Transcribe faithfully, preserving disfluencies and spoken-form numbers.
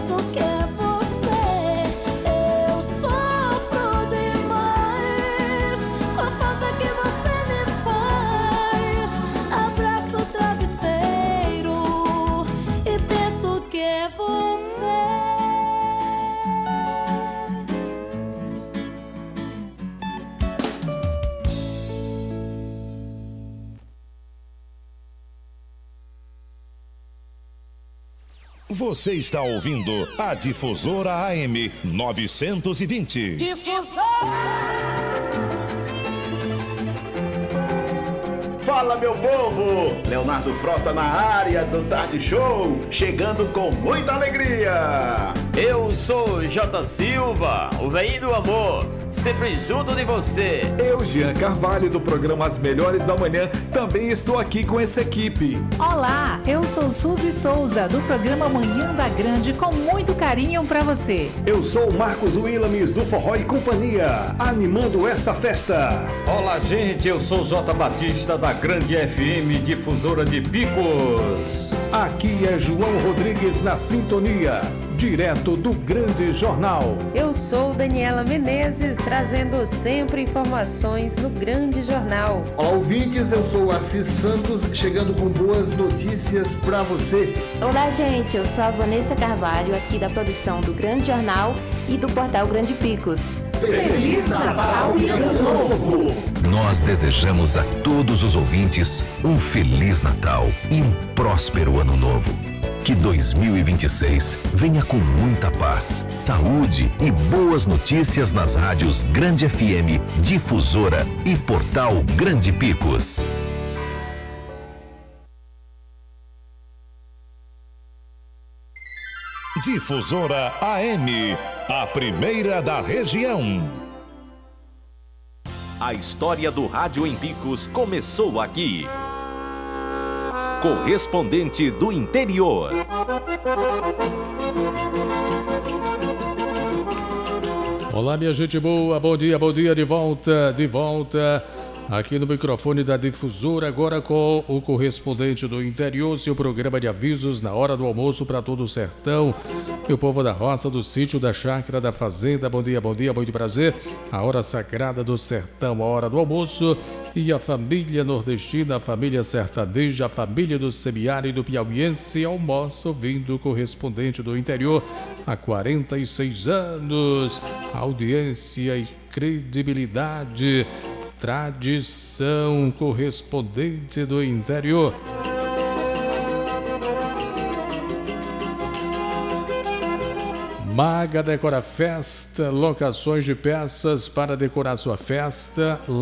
penso que é você. Eu sofro demais com a falta que você me faz. Abraço o travesseiro e penso que é você. Você está ouvindo a Difusora A M novecentos e vinte. Fala, meu povo! Leonardo Frota na área do Tarde Show, chegando com muita alegria. Eu sou J. Silva, o velhinho do amor, sempre junto de você. Eu, Jean Carvalho, do programa As Melhores da Manhã, também estou aqui com essa equipe. Olá, eu sou Suzy Souza, do programa Manhã da Grande, com muito carinho pra você. Eu sou Marcos Willames, do Forró e Companhia, animando esta festa. Olá, gente, eu sou J. Batista, da Grande F M, difusora de Picos. Aqui é João Rodrigues na sintonia, direto do Grande Jornal. Eu sou Daniela Menezes, trazendo sempre informações no Grande Jornal. Olá, ouvintes, eu sou Assis Santos, chegando com boas notícias para você. Olá, gente, eu sou a Vanessa Carvalho, aqui da produção do Grande Jornal e do portal Grande Picos. Feliz Natal e Ano Novo! Nós desejamos a todos os ouvintes um Feliz Natal e um próspero Ano Novo. Que dois mil e vinte e seis venha com muita paz, saúde e boas notícias nas rádios Grande F M, Difusora e portal Grande Picos. Difusora A M, a primeira da região. A história do rádio em Picos começou aqui. Correspondente do interior. Olá, minha gente boa, bom dia, bom dia, de volta, de volta aqui no microfone da Difusora, agora com o correspondente do interior, seu programa de avisos na hora do almoço para todo o sertão, meu povo da roça, do sítio, da chácara, da fazenda. Bom dia, bom dia, muito prazer. A hora sagrada do sertão, a hora do almoço, e a família nordestina, a família sertaneja, a família do semiárido piauiense almoça ouvindo o correspondente do interior há quarenta e seis anos. Audiência e credibilidade, tradição, correspondente do interior. Maga Decora Festa, locações de peças para decorar sua festa.